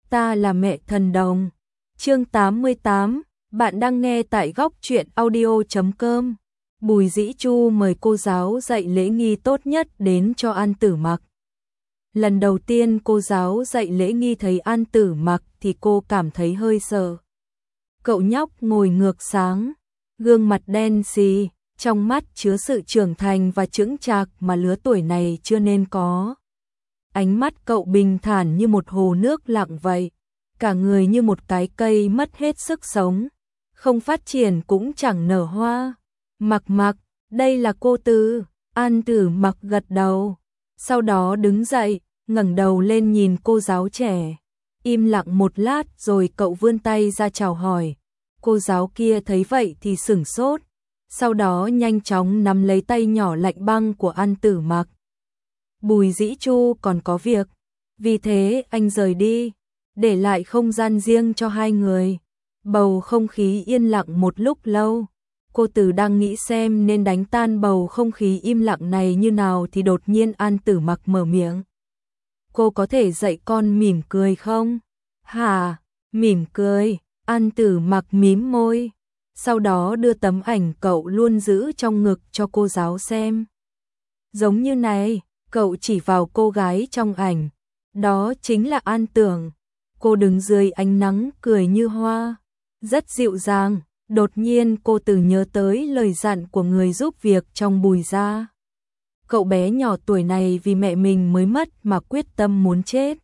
ta là mẹ thần đồng. Chương 88, bạn đang nghe tại góc truyện audio.com. Bùi Dĩ Chu mời cô giáo dạy lễ nghi tốt nhất đến cho An Tử Mặc. Lần đầu tiên cô giáo dạy lễ nghi thấy An Tử Mặc thì cô cảm thấy hơi sợ. Cậu nhóc ngồi ngược sáng, gương mặt đen xì, trong mắt chứa sự trưởng thành và chững chạc mà lứa tuổi này chưa nên có. Ánh mắt cậu bình thản như một hồ nước lặng vậy, cả người như một cái cây mất hết sức sống, không phát triển cũng chẳng nở hoa. Mặc, đây là cô Từ. An Tử Mặc gật đầu, sau đó đứng dậy, ngẩng đầu lên nhìn cô giáo trẻ. Im lặng một lát rồi cậu vươn tay ra chào hỏi. Cô giáo kia thấy vậy thì sửng sốt, sau đó nhanh chóng nắm lấy tay nhỏ lạnh băng của An Tử Mặc. Bùi Dĩ Chu còn có việc, vì thế anh rời đi, để lại không gian riêng cho hai người. Bầu không khí yên lặng một lúc lâu. Cô Từ đang nghĩ xem nên đánh tan bầu không khí im lặng này như nào thì đột nhiên An Tử Mặc mở miệng. Cô có thể dạy con mỉm cười không? Hả? Mỉm cười? An Tử Mặc mím môi, sau đó đưa tấm ảnh cậu luôn giữ trong ngực cho cô giáo xem. Giống như này, cậu chỉ vào cô gái trong ảnh, đó chính là An Tưởng. Cô đứng dưới ánh nắng cười như hoa, rất dịu dàng. Đột nhiên cô Từ nhớ tới lời dặn của người giúp việc trong Bùi gia. Cậu bé nhỏ tuổi này vì mẹ mình mới mất mà quyết tâm muốn chết.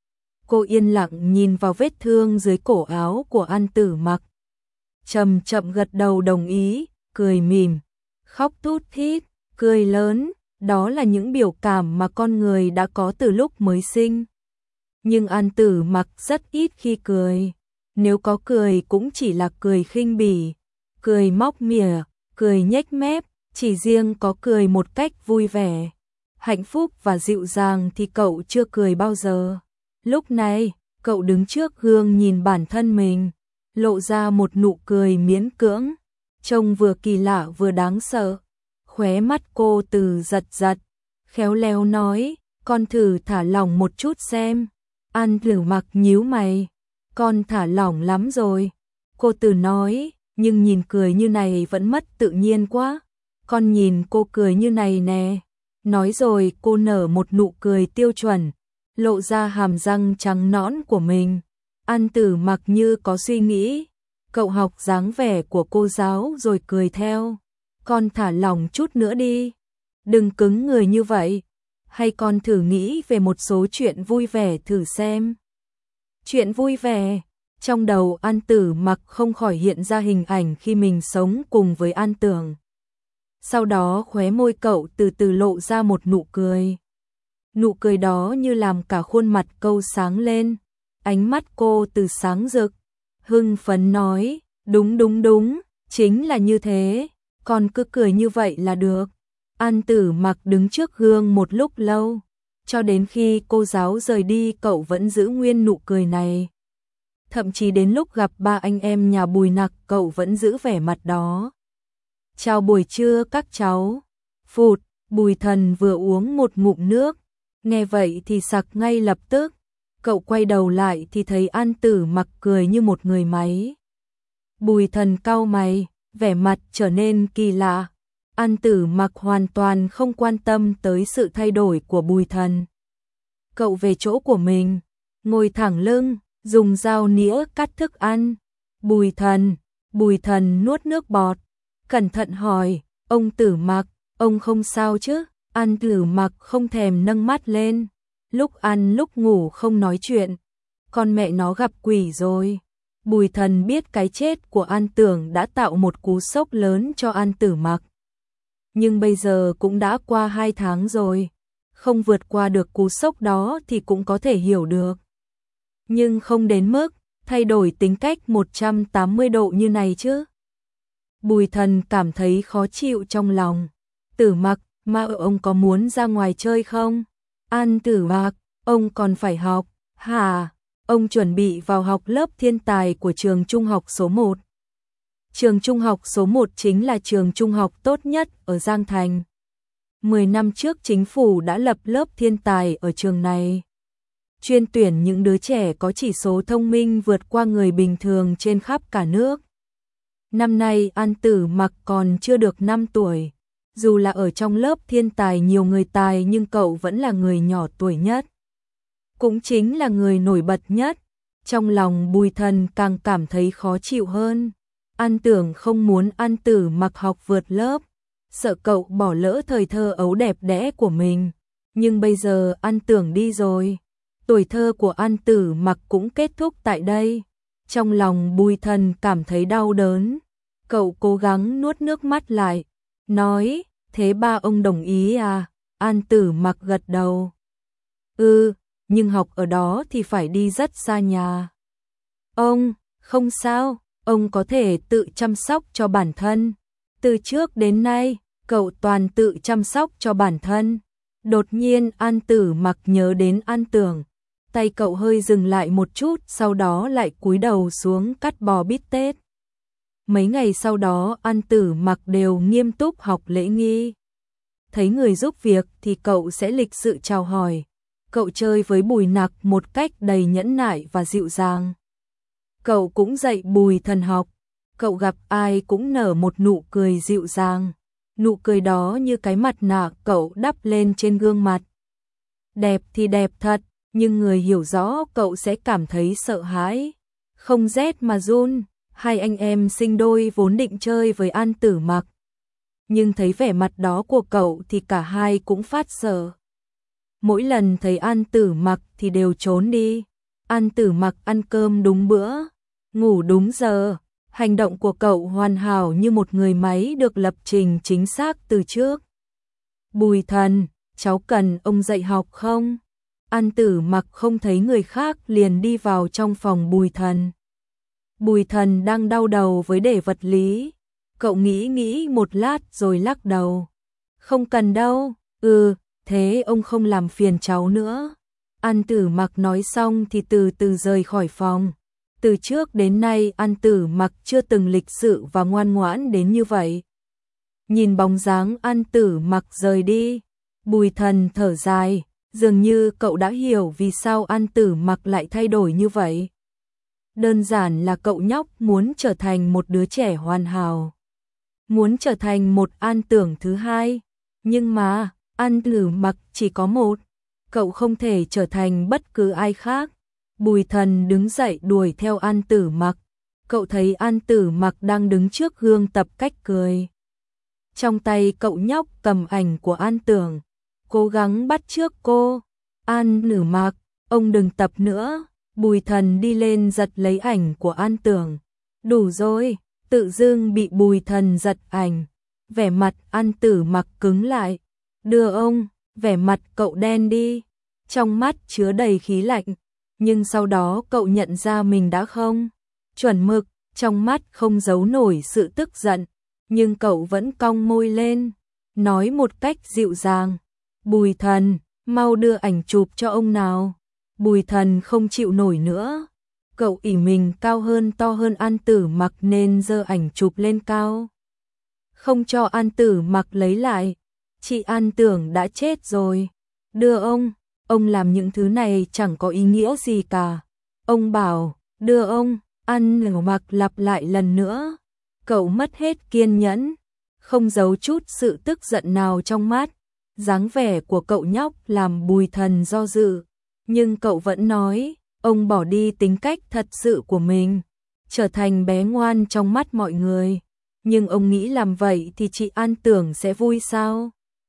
Cô yên lặng nhìn vào vết thương dưới cổ áo của An Tử Mặc, chậm chậm gật đầu đồng ý, cười mỉm, khóc thút thít, cười lớn, đó là những biểu cảm mà con người đã có từ lúc mới sinh. Nhưng An Tử Mặc rất ít khi cười, nếu có cười cũng chỉ là cười khinh bỉ, cười móc mỉa, cười nhếch mép, chỉ riêng có cười một cách vui vẻ, hạnh phúc và dịu dàng thì cậu chưa cười bao giờ. Lúc này, cậu đứng trước gương nhìn bản thân mình, lộ ra một nụ cười miễn cưỡng, trông vừa kỳ lạ vừa đáng sợ. Khóe mắt cô Từ giật giật, khéo léo nói, con thử thả lỏng một chút xem. An Tử Mặc nhíu mày, con thả lỏng lắm rồi. Cô Từ nói, nhưng nhìn cười như này vẫn mất tự nhiên quá. Con nhìn cô cười như này nè. Nói rồi cô nở một nụ cười tiêu chuẩn, lộ ra hàm răng trắng nõn của mình. An Tử Mặc như có suy nghĩ, cậu học dáng vẻ của cô giáo rồi cười theo. Con thả lỏng chút nữa đi, đừng cứng người như vậy. Hay con thử nghĩ về một số chuyện vui vẻ thử xem. Chuyện vui vẻ? Trong đầu An Tử Mặc không khỏi hiện ra hình ảnh khi mình sống cùng với An Tưởng. Sau đó khóe môi cậu từ từ lộ ra một nụ cười. Nụ cười đó như làm cả khuôn mặt câu sáng lên. Ánh mắt cô Từ sáng rực, hưng phấn nói, đúng, chính là như thế, con cứ cười như vậy là được. An Tử Mặc đứng trước gương một lúc lâu, cho đến khi cô giáo rời đi cậu vẫn giữ nguyên nụ cười này. Thậm chí đến lúc gặp ba anh em nhà Bùi Nặc cậu vẫn giữ vẻ mặt đó. Chào buổi trưa các cháu. Phụt, Bùi Thần vừa uống một ngụm nước, nghe vậy thì sặc ngay lập tức. Cậu quay đầu lại thì thấy An Tử Mặc cười như một người máy. Bùi Thần cau mày, vẻ mặt trở nên kỳ lạ. An Tử Mặc hoàn toàn không quan tâm tới sự thay đổi của Bùi Thần. Cậu về chỗ của mình, ngồi thẳng lưng, dùng dao nĩa cắt thức ăn. Bùi Thần nuốt nước bọt, cẩn thận hỏi, ông Tử Mặc, ông không sao chứ? An Tử Mặc không thèm nâng mắt lên, lúc ăn lúc ngủ không nói chuyện, con mẹ nó gặp quỷ rồi. Bùi Thần biết cái chết của An Tưởng đã tạo một cú sốc lớn cho An Tử Mặc. Nhưng bây giờ cũng đã qua 2 tháng rồi, không vượt qua được cú sốc đó thì cũng có thể hiểu được. Nhưng không đến mức thay đổi tính cách 180 độ như này chứ. Bùi Thần cảm thấy khó chịu trong lòng. Tử Mặc, mà ông có muốn ra ngoài chơi không? An Tử Mặc, ông còn phải học. Hả? Ông chuẩn bị vào học lớp thiên tài của trường trung học số 1. Trường trung học số 1 chính là trường trung học tốt nhất ở Giang Thành. 10 năm trước chính phủ đã lập lớp thiên tài ở trường này. chuyên tuyển những đứa trẻ có chỉ số thông minh vượt qua người bình thường trên khắp cả nước. Năm nay An Tử Mặc còn chưa được 5 tuổi. Dù là ở trong lớp thiên tài nhiều người tài nhưng cậu vẫn là người nhỏ tuổi nhất. Cũng chính là người nổi bật nhất. Trong lòng Bùi Thần càng cảm thấy khó chịu hơn. An Tưởng không muốn An Tử Mặc học vượt lớp, sợ cậu bỏ lỡ thời thơ ấu đẹp đẽ của mình. Nhưng bây giờ An Tưởng đi rồi, tuổi thơ của An Tử Mặc cũng kết thúc tại đây. Trong lòng Bùi Thần cảm thấy đau đớn. Cậu cố gắng nuốt nước mắt lại, nói, thế ba ông đồng ý à? An Tử Mặc gật đầu. Nhưng học ở đó thì phải đi rất xa nhà. Ông, không sao, ông có thể tự chăm sóc cho bản thân. Từ trước đến nay, cậu toàn tự chăm sóc cho bản thân. Đột nhiên An Tử Mặc nhớ đến An Tưởng. Tay cậu hơi dừng lại một chút, sau đó lại cúi đầu xuống cắt bò bít tết. Mấy ngày sau đó An Tử Mặc đều nghiêm túc học lễ nghi. Thấy người giúp việc thì cậu sẽ lịch sự chào hỏi. Cậu chơi với Bùi Nặc một cách đầy nhẫn nại và dịu dàng. Cậu cũng dạy Bùi Thần học. Cậu gặp ai cũng nở một nụ cười dịu dàng. Nụ cười đó như cái mặt nạ cậu đắp lên trên gương mặt. Đẹp thì đẹp thật, nhưng người hiểu rõ cậu sẽ cảm thấy sợ hãi. Không rét mà run. Hai anh em sinh đôi vốn định chơi với An Tử Mặc. Nhưng thấy vẻ mặt đó của cậu thì cả hai cũng phát sợ. Mỗi lần thấy An Tử Mặc thì đều trốn đi. An Tử Mặc ăn cơm đúng bữa, ngủ đúng giờ. Hành động của cậu hoàn hảo như một người máy được lập trình chính xác từ trước. Bùi Thần, cháu cần ông dạy học không? An Tử Mặc không thấy người khác liền đi vào trong phòng Bùi Thần. Bùi Thần đang đau đầu với đề vật lý. Cậu nghĩ một lát rồi lắc đầu. Không cần đâu. Thế ông không làm phiền cháu nữa. An Tử Mặc nói xong thì từ từ rời khỏi phòng. Từ trước đến nay An Tử Mặc chưa từng lịch sự và ngoan ngoãn đến như vậy. Nhìn bóng dáng An Tử Mặc rời đi, Bùi Thần thở dài, dường như cậu đã hiểu vì sao An Tử Mặc lại thay đổi như vậy. Đơn giản là cậu nhóc muốn trở thành một đứa trẻ hoàn hảo. Muốn trở thành một An Tưởng thứ hai. Nhưng mà, An Tử Mặc chỉ có một. Cậu không thể trở thành bất cứ ai khác. Bùi Thần đứng dậy đuổi theo An Tử Mặc. Cậu thấy An Tử Mặc đang đứng trước gương tập cách cười. Trong tay cậu nhóc cầm ảnh của An Tưởng, cố gắng bắt chước cô. An Tử Mặc, ông đừng tập nữa. Bùi Thần đi lên giật lấy ảnh của An Tưởng. Đủ rồi, tự dưng bị Bùi Thần giật ảnh. Vẻ mặt An Tử Mặc cứng lại. Đưa ông, vẻ mặt cậu đen đi. Trong mắt chứa đầy khí lạnh. Nhưng sau đó cậu nhận ra mình đã không chuẩn mực, trong mắt không giấu nổi sự tức giận. Nhưng cậu vẫn cong môi lên, nói một cách dịu dàng. Bùi Thần, mau đưa ảnh chụp cho ông nào. Bùi Thần không chịu nổi nữa. Cậu ỷ mình cao hơn to hơn An Tử Mặc nên giơ ảnh chụp lên cao. Không cho An Tử Mặc lấy lại. Chị An Tưởng đã chết rồi. Đưa ông làm những thứ này chẳng có ý nghĩa gì cả. Ông bảo, đưa ông. An Tử Mặc lặp lại lần nữa. Cậu mất hết kiên nhẫn, không giấu chút sự tức giận nào trong mắt. Dáng vẻ của cậu nhóc làm Bùi Thần do dự. Nhưng cậu vẫn nói, ông bỏ đi tính cách thật sự của mình, trở thành bé ngoan trong mắt mọi người. Nhưng ông nghĩ làm vậy thì chị An Tưởng sẽ vui sao?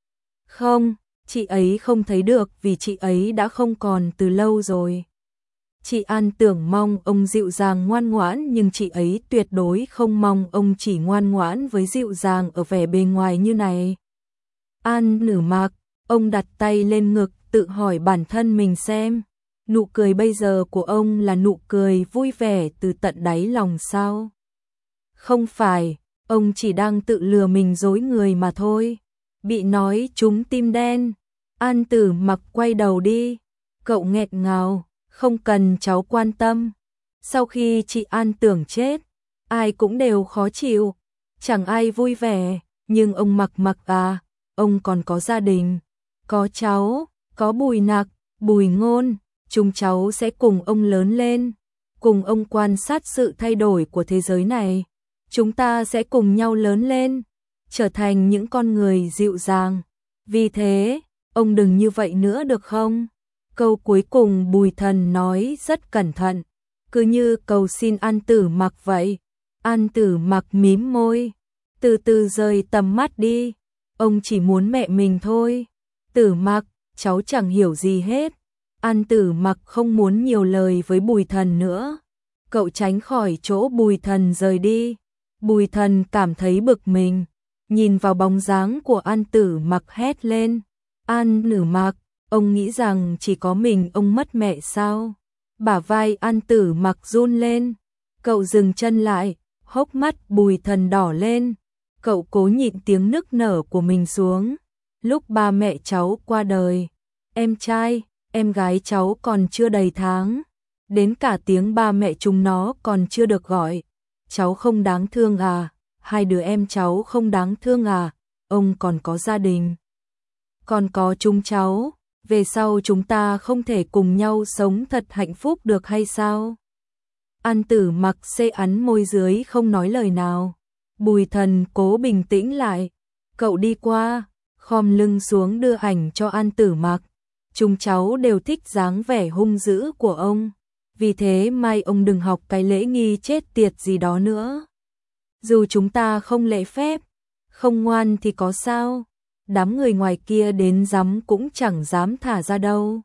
Không, chị ấy không thấy được vì chị ấy đã không còn từ lâu rồi. Chị An Tưởng mong ông dịu dàng ngoan ngoãn nhưng chị ấy tuyệt đối không mong ông chỉ ngoan ngoãn với dịu dàng ở vẻ bề ngoài như này. An Tử Mặc, ông đặt tay lên ngực tự hỏi bản thân mình xem. Nụ cười bây giờ của ông là nụ cười vui vẻ từ tận đáy lòng sao? Không phải, ông chỉ đang tự lừa mình dối người mà thôi. Bị nói trúng tim đen. An Tử Mặc quay đầu đi. Cậu nghẹn ngào. Không cần cháu quan tâm. Sau khi chị An Tưởng chết, ai cũng đều khó chịu. Chẳng ai vui vẻ. Nhưng ông Mặc à, ông còn có gia đình. Có cháu, có Bùi Nặc, Bùi Ngôn. chúng cháu sẽ cùng ông lớn lên, cùng ông quan sát sự thay đổi của thế giới này. Chúng ta sẽ cùng nhau lớn lên, trở thành những con người dịu dàng. Vì thế, ông đừng như vậy nữa được không? Câu cuối cùng Bùi Thần nói rất cẩn thận, cứ như cầu xin An Tử Mặc vậy. An Tử Mặc mím môi, từ từ rời tầm mắt đi. Ông chỉ muốn mẹ mình thôi. Tử Mặc, cháu chẳng hiểu gì hết. An Tử Mặc không muốn nhiều lời với Bùi Thần nữa. Cậu tránh khỏi chỗ Bùi Thần rời đi. Bùi Thần cảm thấy bực mình, nhìn vào bóng dáng của An Tử Mặc hét lên. An Tử Mặc, ông nghĩ rằng chỉ có mình ông mất mẹ sao? Bả vai An Tử Mặc run lên. Cậu dừng chân lại, hốc mắt Bùi Thần đỏ lên. Cậu cố nhịn tiếng nức nở của mình xuống. Lúc ba mẹ cháu qua đời, em trai, em gái cháu còn chưa đầy tháng. Đến cả tiếng ba mẹ chúng nó còn chưa được gọi. Cháu không đáng thương à? Hai đứa em cháu không đáng thương à? Ông còn có gia đình, còn có chúng cháu. Về sau chúng ta không thể cùng nhau sống thật hạnh phúc được hay sao? An Tử Mặc xê ắn môi dưới không nói lời nào. Bùi Thần cố bình tĩnh lại. Cậu đi qua, khom lưng xuống đưa ảnh cho An Tử Mặc. Chúng cháu đều thích dáng vẻ hung dữ của ông. Vì thế mai ông đừng học cái lễ nghi chết tiệt gì đó nữa. Dù chúng ta không lễ phép, không ngoan thì có sao? Đám người ngoài kia đến dám cũng chẳng dám thả ra đâu.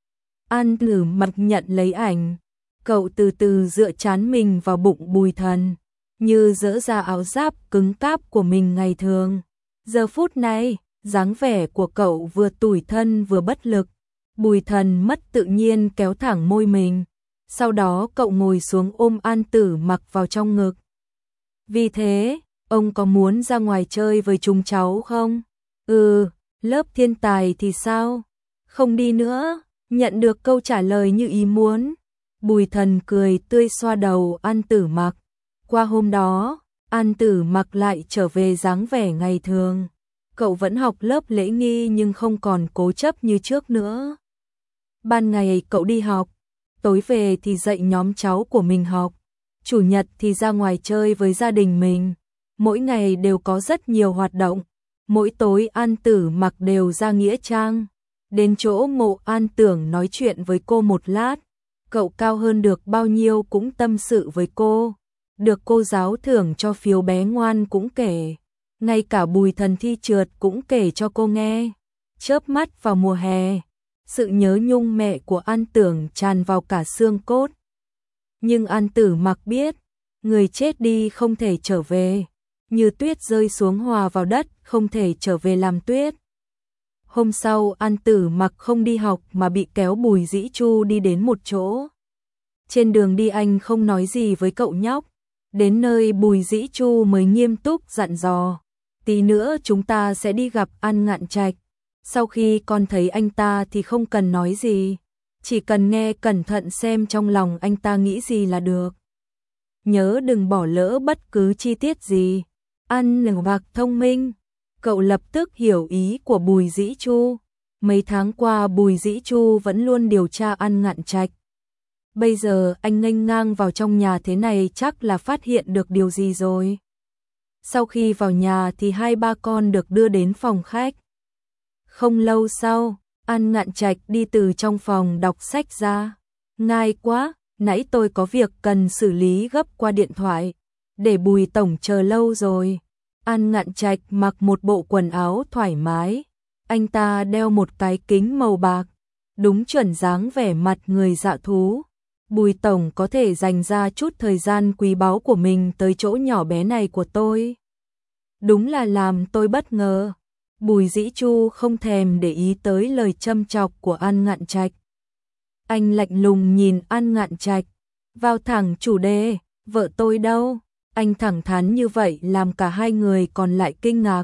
An Tử Mặc nhận lấy ảnh. Cậu từ từ dựa trán mình vào bụng Bùi Thần, như dỡ ra áo giáp cứng cáp của mình ngày thường. Giờ phút này, dáng vẻ của cậu vừa tủi thân vừa bất lực. Bùi Thần mất tự nhiên kéo thẳng môi mình. Sau đó cậu ngồi xuống ôm An Tử Mặc vào trong ngực. Vì thế, ông có muốn ra ngoài chơi với chúng cháu không? Lớp thiên tài thì sao? Không đi nữa. Nhận được câu trả lời như ý muốn, Bùi Thần cười tươi xoa đầu An Tử Mặc. Qua hôm đó, An Tử Mặc lại trở về dáng vẻ ngày thường. Cậu vẫn học lớp lễ nghi nhưng không còn cố chấp như trước nữa. Ban ngày cậu đi học, tối về thì dạy nhóm cháu của mình học, chủ nhật thì ra ngoài chơi với gia đình mình. Mỗi ngày đều có rất nhiều hoạt động. Mỗi tối An Tử Mặc đều ra nghĩa trang, đến chỗ mộ An Tưởng nói chuyện với cô một lát. Cậu cao hơn được bao nhiêu cũng tâm sự với cô, được cô giáo thưởng cho phiếu bé ngoan cũng kể, ngay cả Bùi Thần thi trượt cũng kể cho cô nghe. Chớp mắt vào mùa hè, sự nhớ nhung mẹ của An Tưởng tràn vào cả xương cốt. Nhưng An Tử Mặc biết, người chết đi không thể trở về, như tuyết rơi xuống hòa vào đất, không thể trở về làm tuyết. Hôm sau An Tử Mặc không đi học mà bị kéo Bùi Dĩ Chu đi đến một chỗ. Trên đường đi anh không nói gì với cậu nhóc. Đến nơi Bùi Dĩ Chu mới nghiêm túc dặn dò. Tí nữa chúng ta sẽ đi gặp An Ngạn Trạch. Sau khi con thấy anh ta thì không cần nói gì. Chỉ cần nghe cẩn thận xem trong lòng anh ta nghĩ gì là được. Nhớ đừng bỏ lỡ bất cứ chi tiết gì. An Bạc thông minh. Cậu lập tức hiểu ý của Bùi Dĩ Chu. Mấy tháng qua Bùi Dĩ Chu vẫn luôn điều tra An Ngạn Trạch. Bây giờ anh nghênh ngang vào trong nhà thế này chắc là phát hiện được điều gì rồi. Sau khi vào nhà thì hai ba con được đưa đến phòng khách. Không lâu sau, An Ngạn Trạch đi từ trong phòng đọc sách ra. Ngại quá, nãy tôi có việc cần xử lý gấp qua điện thoại. Để Bùi tổng chờ lâu rồi. An Ngạn Trạch mặc một bộ quần áo thoải mái. Anh ta đeo một cái kính màu bạc. Đúng chuẩn dáng vẻ mặt người dạ thú. Bùi tổng có thể dành ra chút thời gian quý báu của mình tới chỗ nhỏ bé này của tôi. Đúng là làm tôi bất ngờ. Bùi Dĩ Chu không thèm để ý tới lời châm chọc của An Ngạn Trạch. Anh lạnh lùng nhìn An Ngạn Trạch, vào thẳng chủ đề, vợ tôi đâu? Anh thẳng thắn như vậy làm cả hai người còn lại kinh ngạc.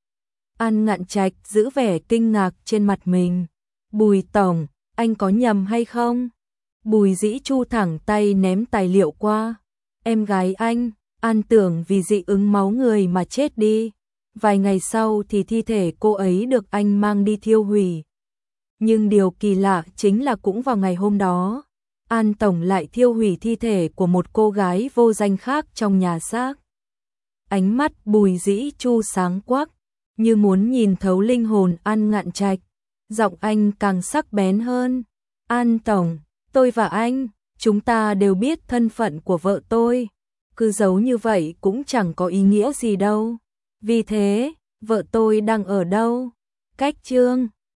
An Ngạn Trạch giữ vẻ kinh ngạc trên mặt mình. Bùi tổng, anh có nhầm hay không? Bùi Dĩ Chu thẳng tay ném tài liệu qua. Em gái anh, An Tưởng vì dị ứng máu người mà chết đi. Vài ngày sau thì thi thể cô ấy được anh mang đi thiêu hủy. Nhưng điều kỳ lạ chính là cũng vào ngày hôm đó, An Tổng lại thiêu hủy thi thể của một cô gái vô danh khác trong nhà xác. Ánh mắt Bùi Dĩ Chu sáng quắc, như muốn nhìn thấu linh hồn An Ngạn Trạch. Giọng anh càng sắc bén hơn. An Tổng, tôi và anh, chúng ta đều biết thân phận của vợ tôi. Cứ giấu như vậy cũng chẳng có ý nghĩa gì đâu. Vì thế, vợ tôi đang ở đâu? Cách Chương